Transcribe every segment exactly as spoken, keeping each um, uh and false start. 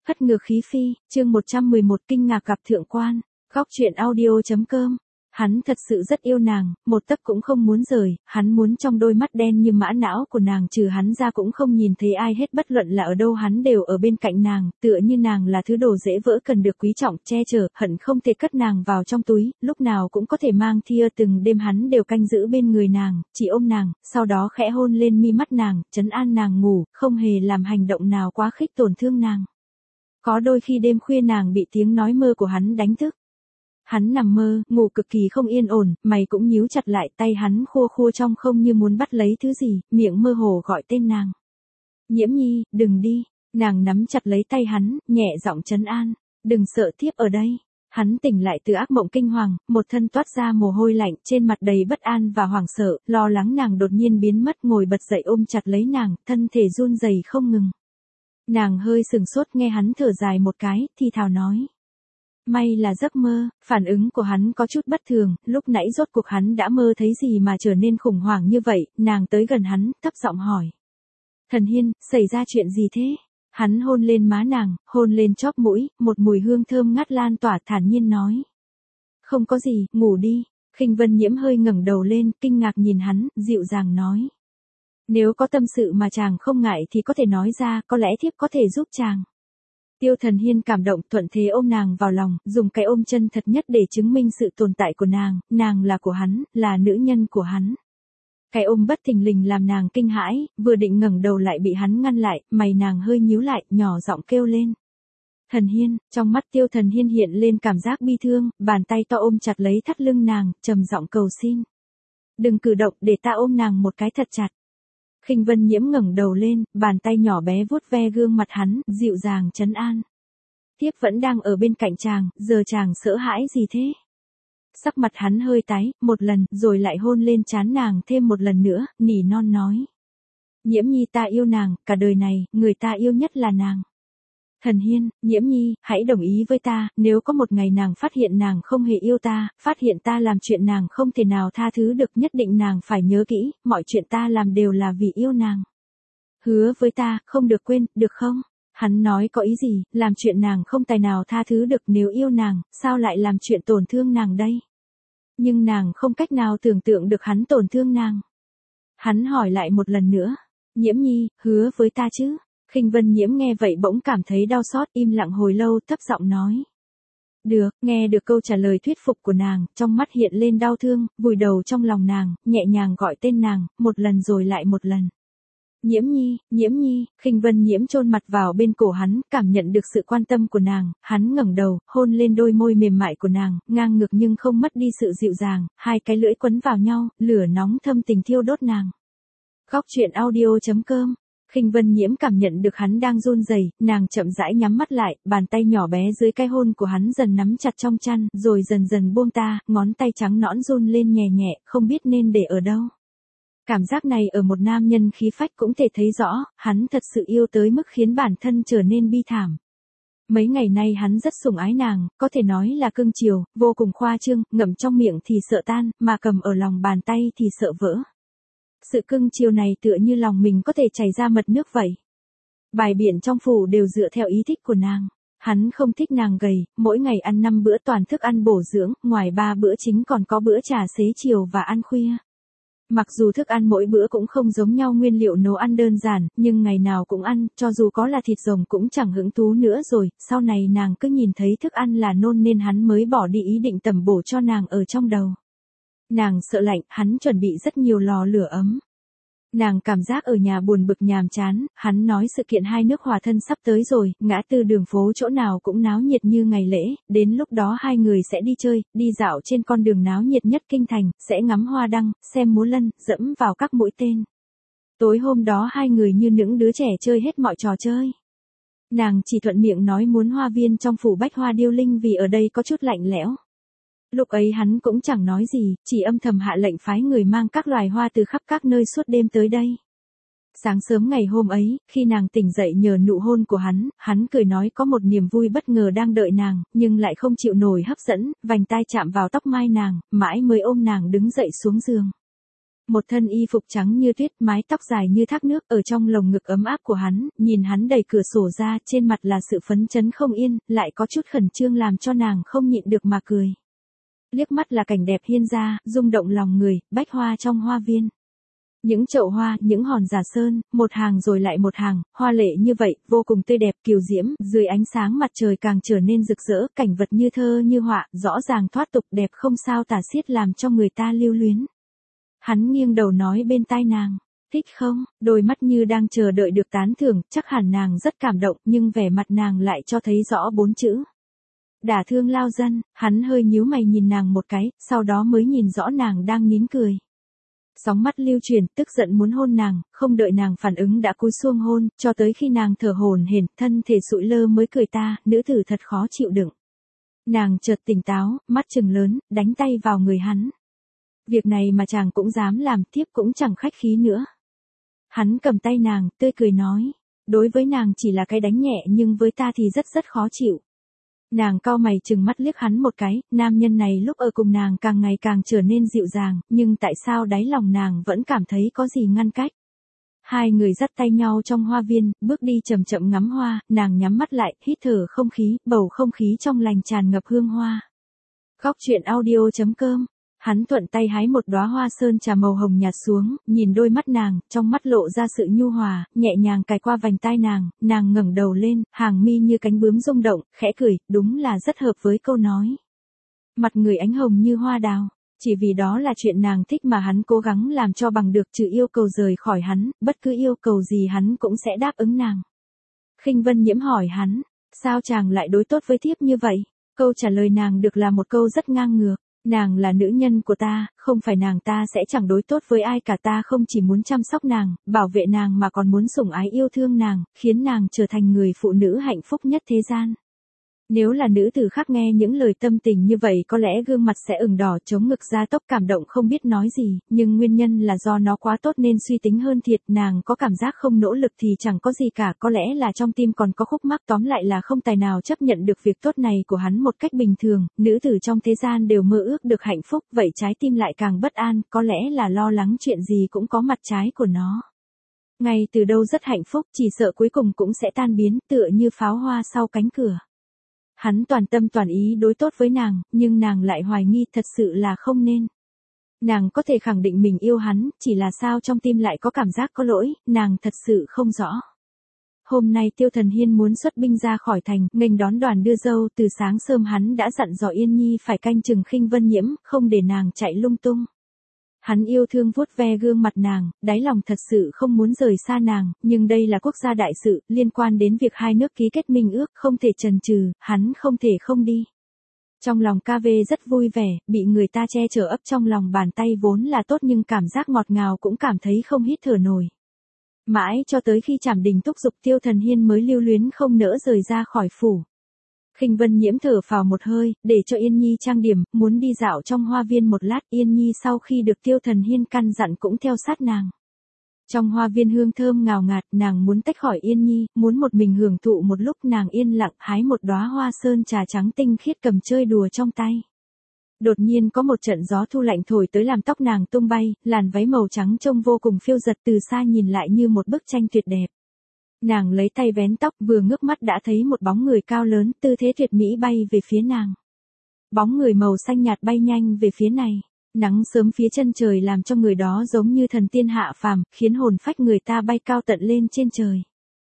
Hất ngược khí phi, chương một trăm mười một kinh ngạc gặp thượng quan. Góc truyện audio.com. Hắn thật sự rất yêu nàng, một tấc cũng không muốn rời, hắn muốn trong đôi mắt đen như mã não của nàng trừ hắn ra cũng không nhìn thấy ai hết, bất luận là ở đâu hắn đều ở bên cạnh nàng, tựa như nàng là thứ đồ dễ vỡ cần được quý trọng, che chở, hận không thể cất nàng vào trong túi, lúc nào cũng có thể mang thia, từng đêm hắn đều canh giữ bên người nàng, chỉ ôm nàng, sau đó khẽ hôn lên mi mắt nàng, trấn an nàng ngủ, không hề làm hành động nào quá khích tổn thương nàng. Có đôi khi đêm khuya nàng bị tiếng nói mơ của hắn đánh thức. Hắn nằm mơ, ngủ cực kỳ không yên ổn, mày cũng nhíu chặt lại, tay hắn khua khua trong không như muốn bắt lấy thứ gì, miệng mơ hồ gọi tên nàng. Nhiễm Nhi, đừng đi, nàng nắm chặt lấy tay hắn, nhẹ giọng trấn an, đừng sợ, tiếp ở đây. Hắn tỉnh lại từ ác mộng kinh hoàng, một thân toát ra mồ hôi lạnh, trên mặt đầy bất an và hoảng sợ, lo lắng nàng đột nhiên biến mất, ngồi bật dậy ôm chặt lấy nàng, thân thể run rẩy không ngừng. Nàng hơi sừng sốt nghe hắn thở dài một cái, thì thào nói. May là giấc mơ, phản ứng của hắn có chút bất thường, lúc nãy rốt cuộc hắn đã mơ thấy gì mà trở nên khủng hoảng như vậy, nàng tới gần hắn, thấp giọng hỏi. Thần Hiên, xảy ra chuyện gì thế? Hắn hôn lên má nàng, hôn lên chóp mũi, một mùi hương thơm ngát lan tỏa, thản nhiên nói. Không có gì, ngủ đi. Khinh Vân Nhiễm hơi ngẩng đầu lên, kinh ngạc nhìn hắn, dịu dàng nói. Nếu có tâm sự mà chàng không ngại thì có thể nói ra, có lẽ thiếp có thể giúp chàng. Tiêu Thần Hiên cảm động, thuận thế ôm nàng vào lòng, dùng cái ôm chân thật nhất để chứng minh sự tồn tại của nàng, nàng là của hắn, là nữ nhân của hắn. Cái ôm bất thình lình làm nàng kinh hãi, vừa định ngẩng đầu lại bị hắn ngăn lại, mày nàng hơi nhíu lại, nhỏ giọng kêu lên. Thần Hiên, trong mắt Tiêu Thần Hiên hiện lên cảm giác bi thương, bàn tay to ôm chặt lấy thắt lưng nàng, trầm giọng cầu xin. Đừng cử động, để ta ôm nàng một cái thật chặt. Khinh Vân Nhiễm ngẩng đầu lên, bàn tay nhỏ bé vuốt ve gương mặt hắn, dịu dàng trấn an. Tiếp vẫn đang ở bên cạnh chàng, giờ chàng sợ hãi gì thế? Sắc mặt hắn hơi tái, một lần, rồi lại hôn lên trán nàng thêm một lần nữa, nỉ non nói. Nhiễm Nhi, ta yêu nàng, cả đời này, người ta yêu nhất là nàng. Thần Hiên, Nhiễm Nhi, hãy đồng ý với ta, nếu có một ngày nàng phát hiện nàng không hề yêu ta, phát hiện ta làm chuyện nàng không thể nào tha thứ được, nhất định nàng phải nhớ kỹ, mọi chuyện ta làm đều là vì yêu nàng. Hứa với ta, không được quên, được không? Hắn nói có ý gì, làm chuyện nàng không tài nào tha thứ được, nếu yêu nàng, sao lại làm chuyện tổn thương nàng đây? Nhưng nàng không cách nào tưởng tượng được hắn tổn thương nàng. Hắn hỏi lại một lần nữa, Nhiễm Nhi, hứa với ta chứ? Khinh Vân Nhiễm nghe vậy bỗng cảm thấy đau xót, im lặng hồi lâu, thấp giọng nói. Được, nghe được câu trả lời thuyết phục của nàng, trong mắt hiện lên đau thương, vùi đầu trong lòng nàng, nhẹ nhàng gọi tên nàng, một lần rồi lại một lần. Nhiễm Nhi, Nhiễm Nhi, Khinh Vân Nhiễm chôn mặt vào bên cổ hắn, cảm nhận được sự quan tâm của nàng, hắn ngẩng đầu, hôn lên đôi môi mềm mại của nàng, ngang ngược nhưng không mất đi sự dịu dàng, hai cái lưỡi quấn vào nhau, lửa nóng thâm tình thiêu đốt nàng. Góc truyện audio.com. Khinh Vân Nhiễm cảm nhận được hắn đang run rẩy, nàng chậm rãi nhắm mắt lại, bàn tay nhỏ bé dưới cái hôn của hắn dần nắm chặt trong chăn, rồi dần dần buông ta, ngón tay trắng nõn run lên nhẹ nhẹ, không biết nên để ở đâu. Cảm giác này ở một nam nhân khí phách cũng thể thấy rõ, hắn thật sự yêu tới mức khiến bản thân trở nên bi thảm. Mấy ngày nay hắn rất sủng ái nàng, có thể nói là cưng chiều, vô cùng khoa trương, ngậm trong miệng thì sợ tan, mà cầm ở lòng bàn tay thì sợ vỡ. Sự cưng chiều này tựa như lòng mình có thể chảy ra mật nước vậy. Bài biện trong phủ đều dựa theo ý thích của nàng. Hắn không thích nàng gầy, mỗi ngày ăn năm bữa toàn thức ăn bổ dưỡng, ngoài ba bữa chính còn có bữa trà xế chiều và ăn khuya. Mặc dù thức ăn mỗi bữa cũng không giống nhau, nguyên liệu nấu ăn đơn giản, nhưng ngày nào cũng ăn, cho dù có là thịt rồng cũng chẳng hứng thú nữa rồi, sau này nàng cứ nhìn thấy thức ăn là nôn nên hắn mới bỏ đi ý định tẩm bổ cho nàng ở trong đầu. Nàng sợ lạnh, hắn chuẩn bị rất nhiều lò lửa ấm. Nàng cảm giác ở nhà buồn bực nhàm chán, hắn nói sự kiện hai nước hòa thân sắp tới rồi, ngã tư đường phố chỗ nào cũng náo nhiệt như ngày lễ, đến lúc đó hai người sẽ đi chơi, đi dạo trên con đường náo nhiệt nhất kinh thành, sẽ ngắm hoa đăng, xem múa lân, dẫm vào các mũi tên. Tối hôm đó hai người như những đứa trẻ chơi hết mọi trò chơi. Nàng chỉ thuận miệng nói muốn hoa viên trong phủ Bách Hoa Điêu Linh vì ở đây có chút lạnh lẽo. Lúc ấy hắn cũng chẳng nói gì, chỉ âm thầm hạ lệnh phái người mang các loài hoa từ khắp các nơi suốt đêm tới đây. Sáng sớm ngày hôm ấy, khi nàng tỉnh dậy nhờ nụ hôn của hắn, hắn cười nói có một niềm vui bất ngờ đang đợi nàng, nhưng lại không chịu nổi hấp dẫn, vành tai chạm vào tóc mai nàng, mãi mới ôm nàng đứng dậy xuống giường. Một thân y phục trắng như tuyết, mái tóc dài như thác nước ở trong lồng ngực ấm áp của hắn, nhìn hắn đẩy cửa sổ ra, trên mặt là sự phấn chấn không yên, lại có chút khẩn trương làm cho nàng không nhịn được mà cười. Liếc mắt là cảnh đẹp hiên gia, rung động lòng người, bách hoa trong hoa viên. Những chậu hoa, những hòn giả sơn, một hàng rồi lại một hàng, hoa lệ như vậy, vô cùng tươi đẹp kiều diễm, dưới ánh sáng mặt trời càng trở nên rực rỡ, cảnh vật như thơ như họa, rõ ràng thoát tục đẹp không sao tả xiết làm cho người ta lưu luyến. Hắn nghiêng đầu nói bên tai nàng, thích không, đôi mắt như đang chờ đợi được tán thưởng, chắc hẳn nàng rất cảm động, nhưng vẻ mặt nàng lại cho thấy rõ bốn chữ. Đả thương lao dân, hắn hơi nhíu mày nhìn nàng một cái, sau đó mới nhìn rõ nàng đang nín cười. Sóng mắt lưu chuyển, tức giận muốn hôn nàng, không đợi nàng phản ứng đã cúi xuống hôn, cho tới khi nàng thở hổn hển, thân thể sụi lơ mới cười ta, nữ tử thật khó chịu đựng. Nàng chợt tỉnh táo, mắt trừng lớn, đánh tay vào người hắn. Việc này mà chàng cũng dám làm, tiếp cũng chẳng khách khí nữa. Hắn cầm tay nàng, tươi cười nói, đối với nàng chỉ là cái đánh nhẹ nhưng với ta thì rất rất khó chịu. Nàng cau mày trừng mắt liếc hắn một cái, nam nhân này lúc ở cùng nàng càng ngày càng trở nên dịu dàng, nhưng tại sao đáy lòng nàng vẫn cảm thấy có gì ngăn cách. Hai người dắt tay nhau trong hoa viên, bước đi chậm chậm ngắm hoa, nàng nhắm mắt lại, hít thở không khí, bầu không khí trong lành tràn ngập hương hoa. Góc truyện audio chấm com. Hắn thuận tay hái một đóa hoa sơn trà màu hồng nhạt xuống, nhìn đôi mắt nàng, trong mắt lộ ra sự nhu hòa, nhẹ nhàng cài qua vành tai nàng, nàng ngẩng đầu lên, hàng mi như cánh bướm rung động, khẽ cười, đúng là rất hợp với câu nói. Mặt người ánh hồng như hoa đào, chỉ vì đó là chuyện nàng thích mà hắn cố gắng làm cho bằng được, trừ yêu cầu rời khỏi hắn, bất cứ yêu cầu gì hắn cũng sẽ đáp ứng nàng. Khinh Vân Nhiễm hỏi hắn, sao chàng lại đối tốt với thiếp như vậy? Câu trả lời nàng được là một câu rất ngang ngược. Nàng là nữ nhân của ta, không phải nàng ta sẽ chẳng đối tốt với ai cả, ta không chỉ muốn chăm sóc nàng, bảo vệ nàng mà còn muốn sủng ái yêu thương nàng, khiến nàng trở thành người phụ nữ hạnh phúc nhất thế gian. Nếu là nữ tử khác nghe những lời tâm tình như vậy có lẽ gương mặt sẽ ửng đỏ, chống ngực ra tốc, cảm động không biết nói gì, nhưng nguyên nhân là do nó quá tốt nên suy tính hơn thiệt, nàng có cảm giác không nỗ lực thì chẳng có gì cả, có lẽ là trong tim còn có khúc mắc, tóm lại là không tài nào chấp nhận được việc tốt này của hắn một cách bình thường, nữ tử trong thế gian đều mơ ước được hạnh phúc, vậy trái tim lại càng bất an, có lẽ là lo lắng chuyện gì cũng có mặt trái của nó. Ngay từ đâu rất hạnh phúc, chỉ sợ cuối cùng cũng sẽ tan biến, tựa như pháo hoa sau cánh cửa. Hắn toàn tâm toàn ý đối tốt với nàng, nhưng nàng lại hoài nghi, thật sự là không nên. Nàng có thể khẳng định mình yêu hắn, chỉ là sao trong tim lại có cảm giác có lỗi, nàng thật sự không rõ. Hôm nay Tiêu Thần Hiên muốn xuất binh ra khỏi thành, nghênh đón đoàn đưa dâu, từ sáng sớm hắn đã dặn dò Yên Nhi phải canh chừng Khinh Vân Nhiễm, không để nàng chạy lung tung. Hắn yêu thương vuốt ve gương mặt nàng, đáy lòng thật sự không muốn rời xa nàng, nhưng đây là quốc gia đại sự, liên quan đến việc hai nước ký kết minh ước, không thể chần chừ, hắn không thể không đi. Trong lòng ca vê rất vui vẻ, bị người ta che chở ấp trong lòng bàn tay vốn là tốt nhưng cảm giác ngọt ngào cũng cảm thấy không hít thở nổi. Mãi cho tới khi Trảm Đình thúc giục Tiêu Thần Hiên mới lưu luyến không nỡ rời ra khỏi phủ. Khinh Vân Nhiễm thở phào một hơi, để cho Yên Nhi trang điểm, muốn đi dạo trong hoa viên một lát, Yên Nhi sau khi được Tiêu Thần Hiên căn dặn cũng theo sát nàng. Trong hoa viên hương thơm ngào ngạt, nàng muốn tách khỏi Yên Nhi, muốn một mình hưởng thụ một lúc, nàng yên lặng hái một đóa hoa sơn trà trắng tinh khiết cầm chơi đùa trong tay. Đột nhiên có một trận gió thu lạnh thổi tới làm tóc nàng tung bay, làn váy màu trắng trông vô cùng phiêu dật, từ xa nhìn lại như một bức tranh tuyệt đẹp. Nàng lấy tay vén tóc, vừa ngước mắt đã thấy một bóng người cao lớn, tư thế tuyệt mỹ bay về phía nàng. Bóng người màu xanh nhạt bay nhanh về phía này. Nắng sớm phía chân trời làm cho người đó giống như thần tiên hạ phàm, khiến hồn phách người ta bay cao tận lên trên trời.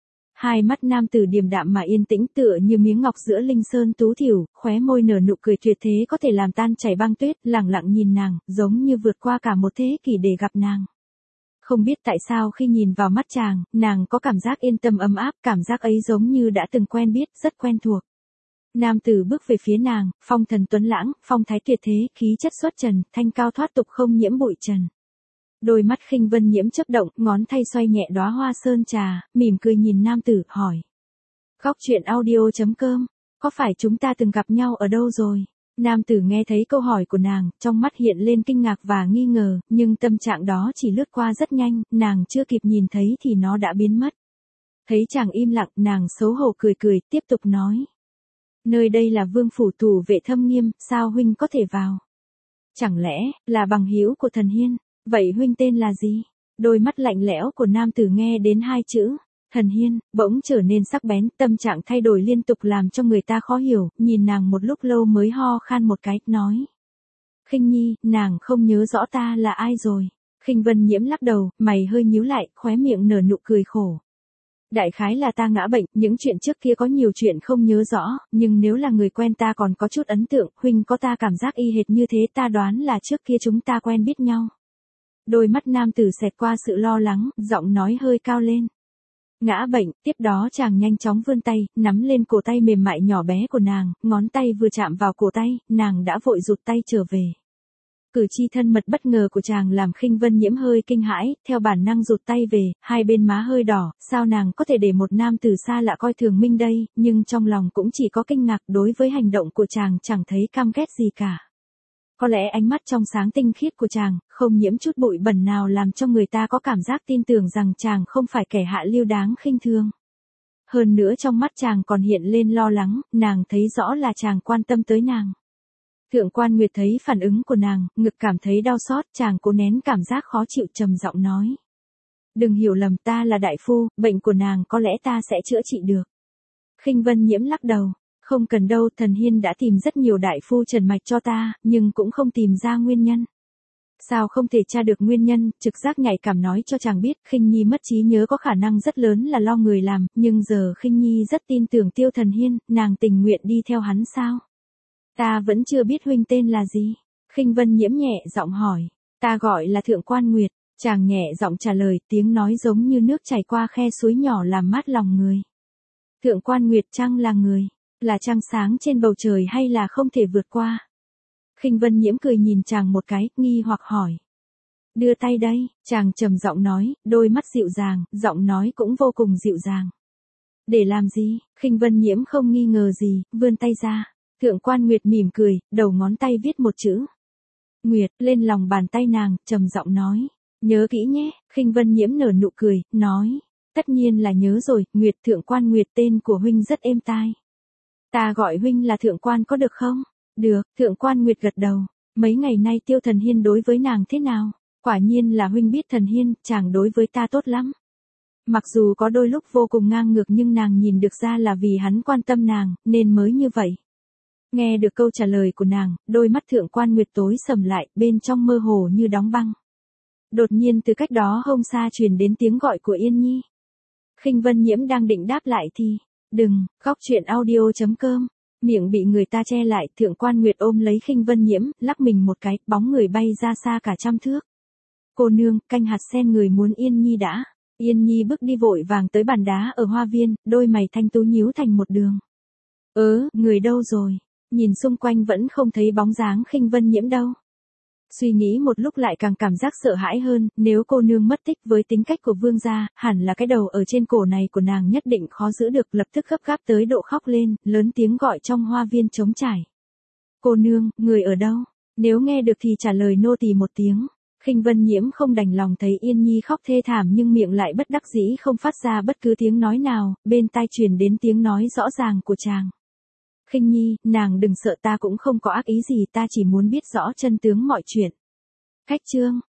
Hai mắt nam tử điềm đạm mà yên tĩnh tựa như miếng ngọc giữa linh sơn tú thiểu, khóe môi nở nụ cười tuyệt thế có thể làm tan chảy băng tuyết, lẳng lặng nhìn nàng, giống như vượt qua cả một thế kỷ để gặp nàng. Không biết tại sao khi nhìn vào mắt chàng, nàng có cảm giác yên tâm ấm áp, cảm giác ấy giống như đã từng quen biết, rất quen thuộc. Nam tử bước về phía nàng, phong thần tuấn lãng, phong thái tuyệt thế, khí chất xuất trần, thanh cao thoát tục không nhiễm bụi trần. Đôi mắt Khinh Vân Nhiễm chớp động, ngón tay xoay nhẹ đóa hoa sơn trà, mỉm cười nhìn nam tử, hỏi. Góc truyện audio chấm com, có phải chúng ta từng gặp nhau ở đâu rồi? Nam tử nghe thấy câu hỏi của nàng, trong mắt hiện lên kinh ngạc và nghi ngờ, nhưng tâm trạng đó chỉ lướt qua rất nhanh, nàng chưa kịp nhìn thấy thì nó đã biến mất. Thấy chàng im lặng, nàng xấu hổ cười cười, tiếp tục nói. Nơi đây là vương phủ thủ vệ thâm nghiêm, sao huynh có thể vào? Chẳng lẽ, là bằng hữu của Thần Hiên? Vậy huynh tên là gì? Đôi mắt lạnh lẽo của nam tử nghe đến hai chữ Thần Hiên, bỗng trở nên sắc bén, tâm trạng thay đổi liên tục làm cho người ta khó hiểu, nhìn nàng một lúc lâu mới ho khan một cái, nói. Khinh Nhi, nàng không nhớ rõ ta là ai rồi. Khinh Vân Nhiễm lắc đầu, mày hơi nhíu lại, khóe miệng nở nụ cười khổ. Đại khái là ta ngã bệnh, những chuyện trước kia có nhiều chuyện không nhớ rõ, nhưng nếu là người quen ta còn có chút ấn tượng, huynh có ta cảm giác y hệt như thế, ta đoán là trước kia chúng ta quen biết nhau. Đôi mắt nam tử xẹt qua sự lo lắng, giọng nói hơi cao lên. Ngã bệnh, tiếp đó chàng nhanh chóng vươn tay, nắm lên cổ tay mềm mại nhỏ bé của nàng, ngón tay vừa chạm vào cổ tay, nàng đã vội rụt tay trở về. Cử chi thân mật bất ngờ của chàng làm Khinh Vân Nhiễm hơi kinh hãi, theo bản năng rụt tay về, hai bên má hơi đỏ, sao nàng có thể để một nam tử xa lạ coi thường mình đây, nhưng trong lòng cũng chỉ có kinh ngạc, đối với hành động của chàng chẳng thấy căm ghét gì cả. Có lẽ ánh mắt trong sáng tinh khiết của chàng, không nhiễm chút bụi bẩn nào làm cho người ta có cảm giác tin tưởng rằng chàng không phải kẻ hạ lưu đáng khinh thường. Hơn nữa trong mắt chàng còn hiện lên lo lắng, nàng thấy rõ là chàng quan tâm tới nàng. Thượng quan Nguyệt thấy phản ứng của nàng, ngực cảm thấy đau xót, chàng cố nén cảm giác khó chịu trầm giọng nói. Đừng hiểu lầm, ta là đại phu, bệnh của nàng có lẽ ta sẽ chữa trị được. Khinh Vân Nhiễm lắc đầu. Không cần đâu, Thần Hiên đã tìm rất nhiều đại phu trần mạch cho ta, nhưng cũng không tìm ra nguyên nhân. Sao không thể tra được nguyên nhân, trực giác nhạy cảm nói cho chàng biết, Khinh Nhi mất trí nhớ có khả năng rất lớn là lo người làm, nhưng giờ Khinh Nhi rất tin tưởng Tiêu Thần Hiên, nàng tình nguyện đi theo hắn sao? Ta vẫn chưa biết huynh tên là gì. Khinh Vân Nhiễm nhẹ giọng hỏi, ta gọi là Thượng quan Nguyệt, chàng nhẹ giọng trả lời, tiếng nói giống như nước chảy qua khe suối nhỏ làm mát lòng người. Thượng quan Nguyệt chăng là người? Là trăng sáng trên bầu trời hay là không thể vượt qua? Khinh Vân Nhiễm cười nhìn chàng một cái, nghi hoặc hỏi. Đưa tay đây, chàng trầm giọng nói, đôi mắt dịu dàng, giọng nói cũng vô cùng dịu dàng. Để làm gì? Khinh Vân Nhiễm không nghi ngờ gì, vươn tay ra. Thượng quan Nguyệt mỉm cười, đầu ngón tay viết một chữ. Nguyệt, lên lòng bàn tay nàng, trầm giọng nói. Nhớ kỹ nhé, Khinh Vân Nhiễm nở nụ cười, nói. Tất nhiên là nhớ rồi, Nguyệt. Thượng quan Nguyệt, tên của huynh rất êm tai. Ta gọi huynh là Thượng quan có được không? Được, Thượng quan Nguyệt gật đầu. Mấy ngày nay Tiêu Thần Hiên đối với nàng thế nào? Quả nhiên là huynh biết Thần Hiên, chàng đối với ta tốt lắm. Mặc dù có đôi lúc vô cùng ngang ngược nhưng nàng nhìn được ra là vì hắn quan tâm nàng, nên mới như vậy. Nghe được câu trả lời của nàng, đôi mắt Thượng quan Nguyệt tối sầm lại, bên trong mơ hồ như đóng băng. Đột nhiên từ cách đó không xa truyền đến tiếng gọi của Yên Nhi. Khinh Vân Nhiễm đang định đáp lại thì, đừng, khóc chuyện audio chấm com. Miệng bị người ta che lại, Thượng quan Nguyệt ôm lấy Khinh Vân Nhiễm, lắc mình một cái, bóng người bay ra xa cả trăm thước. Cô nương, canh hạt sen người muốn Yên Nhi đã. Yên Nhi bước đi vội vàng tới bàn đá ở hoa viên, đôi mày thanh tú nhíu thành một đường. Ớ, người đâu rồi? Nhìn xung quanh vẫn không thấy bóng dáng Khinh Vân Nhiễm đâu. Suy nghĩ một lúc lại càng cảm giác sợ hãi hơn, nếu cô nương mất tích với tính cách của vương gia, hẳn là cái đầu ở trên cổ này của nàng nhất định khó giữ được, lập tức gấp gáp tới độ khóc lên, lớn tiếng gọi trong hoa viên trống trải. Cô nương, người ở đâu? Nếu nghe được thì trả lời nô tỳ một tiếng. Khinh Vân Nhiễm không đành lòng thấy Yên Nhi khóc thê thảm nhưng miệng lại bất đắc dĩ không phát ra bất cứ tiếng nói nào, bên tai truyền đến tiếng nói rõ ràng của chàng. Khinh Nhi, nàng đừng sợ, ta cũng không có ác ý gì, ta chỉ muốn biết rõ chân tướng mọi chuyện. Khách chương,